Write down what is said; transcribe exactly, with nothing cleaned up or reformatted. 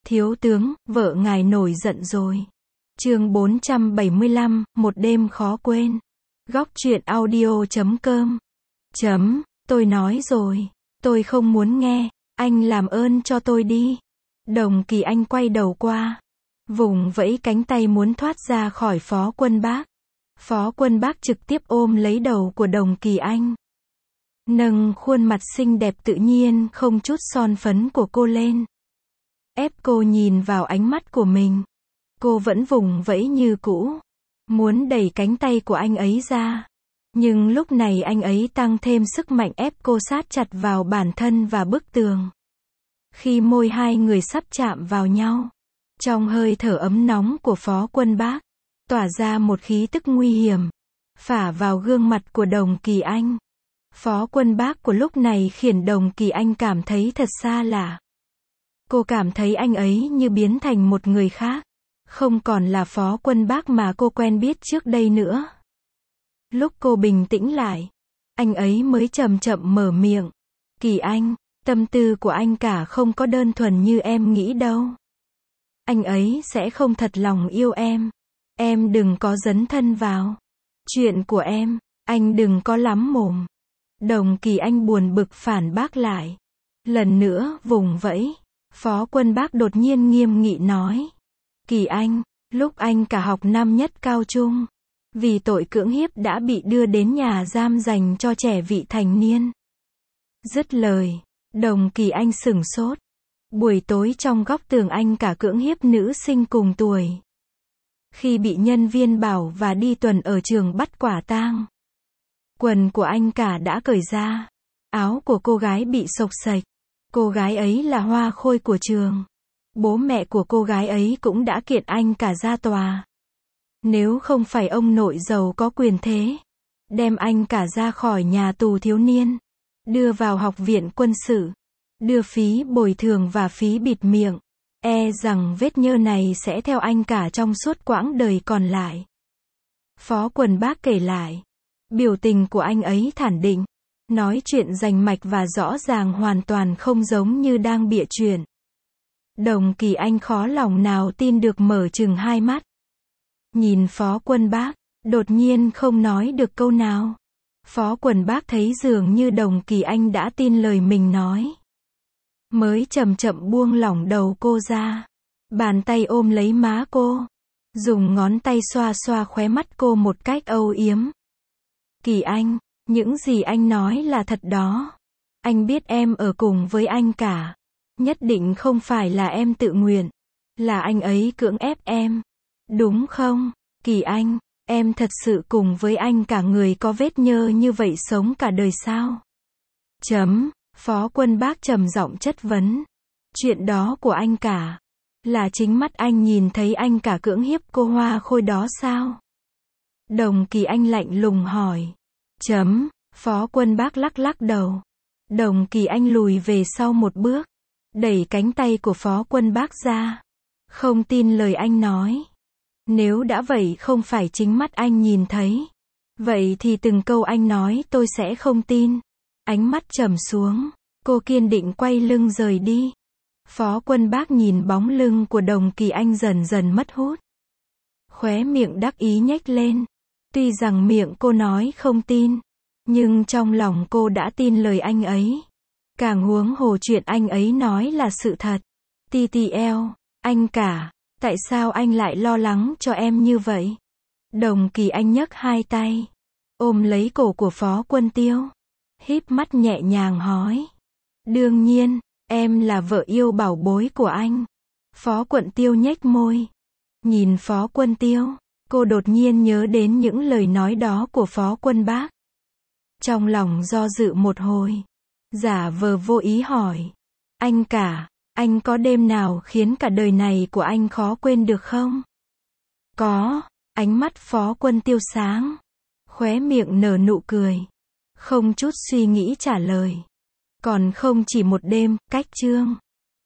Thiếu tướng, vợ ngài nổi giận rồi. Chương bốn trăm bảy mươi lăm, một đêm khó quên. Góc truyện audio chấm com. Chấm, tôi nói rồi. Tôi không muốn nghe, anh làm ơn cho tôi đi. Đồng Kỳ Anh quay đầu qua, vùng vẫy cánh tay muốn thoát ra khỏi Phó Quân Bác. Phó Quân Bác trực tiếp ôm lấy đầu của Đồng Kỳ Anh, nâng khuôn mặt xinh đẹp tự nhiên không chút son phấn của cô lên, ép cô nhìn vào ánh mắt của mình. Cô vẫn vùng vẫy như cũ, muốn đẩy cánh tay của anh ấy ra. Nhưng lúc này anh ấy tăng thêm sức mạnh ép cô sát chặt vào bản thân và bức tường. Khi môi hai người sắp chạm vào nhau, trong hơi thở ấm nóng của Phó Quân Bác, tỏa ra một khí tức nguy hiểm, phả vào gương mặt của Đồng Kỳ Anh. Phó Quân Bác của lúc này khiến Đồng Kỳ Anh cảm thấy thật xa lạ. Cô cảm thấy anh ấy như biến thành một người khác, không còn là Phó Quân Bác mà cô quen biết trước đây nữa. Lúc cô bình tĩnh lại, anh ấy mới chậm chậm mở miệng. Kỳ Anh, tâm tư của anh cả không có đơn thuần như em nghĩ đâu. Anh ấy sẽ không thật lòng yêu em. Em đừng có dấn thân vào chuyện của em, anh đừng có lắm mồm. Đồng Kỳ Anh buồn bực phản bác lại. Lần nữa vùng vẫy, Phó Quân Bác đột nhiên nghiêm nghị nói. Kỳ Anh, lúc anh cả học năm nhất cao trung, vì tội cưỡng hiếp đã bị đưa đến nhà giam dành cho trẻ vị thành niên. Dứt lời, Đồng Kỳ Anh sửng sốt. Buổi tối trong góc tường anh cả cưỡng hiếp nữ sinh cùng tuổi. Khi bị nhân viên bảo và đi tuần ở trường bắt quả tang, quần của anh cả đã cởi ra, áo của cô gái bị xộc xệch. Cô gái ấy là hoa khôi của trường. Bố mẹ của cô gái ấy cũng đã kiện anh cả ra tòa. Nếu không phải ông nội giàu có quyền thế, đem anh cả ra khỏi nhà tù thiếu niên, đưa vào học viện quân sự, đưa phí bồi thường và phí bịt miệng, e rằng vết nhơ này sẽ theo anh cả trong suốt quãng đời còn lại. Phó Quân Bác kể lại, biểu tình của anh ấy thản định, nói chuyện rành mạch và rõ ràng, hoàn toàn không giống như đang bịa chuyện. Đồng Kỳ Anh khó lòng nào tin được, mở trừng hai mắt, nhìn Phó Quân Bác, đột nhiên không nói được câu nào. Phó Quân Bác thấy dường như Đồng Kỳ Anh đã tin lời mình nói, mới chậm chậm buông lỏng đầu cô ra, bàn tay ôm lấy má cô, dùng ngón tay xoa xoa khóe mắt cô một cách âu yếm. Kỳ Anh, những gì anh nói là thật đó. Anh biết em ở cùng với anh cả. Nhất định không phải là em tự nguyện. Là anh ấy cưỡng ép em. Đúng không? Kỳ Anh, em thật sự cùng với anh cả, người có vết nhơ như vậy sống cả đời sao? Chấm. Phó Quân Bác trầm giọng chất vấn. Chuyện đó của anh cả, là chính mắt anh nhìn thấy anh cả cưỡng hiếp cô hoa khôi đó sao? Đồng Kỳ Anh lạnh lùng hỏi. Chấm. Phó Quân Bác lắc lắc đầu. Đồng Kỳ Anh lùi về sau một bước, đẩy cánh tay của Phó Quân Bác ra. Không tin lời anh nói. Nếu đã vậy không phải chính mắt anh nhìn thấy, vậy thì từng câu anh nói tôi sẽ không tin. Ánh mắt trầm xuống, cô kiên định quay lưng rời đi. Phó Quân Bác nhìn bóng lưng của Đồng Kỳ Anh dần dần mất hút, khóe miệng đắc ý nhếch lên. Tuy rằng miệng cô nói không tin, nhưng trong lòng cô đã tin lời anh ấy. Càng huống hồ chuyện anh ấy nói là sự thật. tê tê lờ, anh cả, tại sao anh lại lo lắng cho em như vậy? Đồng Kỳ Anh nhấc hai tay, ôm lấy cổ của Phó Quân Tiêu, híp mắt nhẹ nhàng hỏi. Đương nhiên, em là vợ yêu bảo bối của anh. Phó Quân Tiêu nhếch môi, nhìn Phó Quân Tiêu. Cô đột nhiên nhớ đến những lời nói đó của Phó Quân Bác. Trong lòng do dự một hồi, giả vờ vô ý hỏi. Anh cả, anh có đêm nào khiến cả đời này của anh khó quên được không? Có. Ánh mắt Phó Quân Tiêu sáng, khóe miệng nở nụ cười, không chút suy nghĩ trả lời. Còn không chỉ một đêm, cách chương.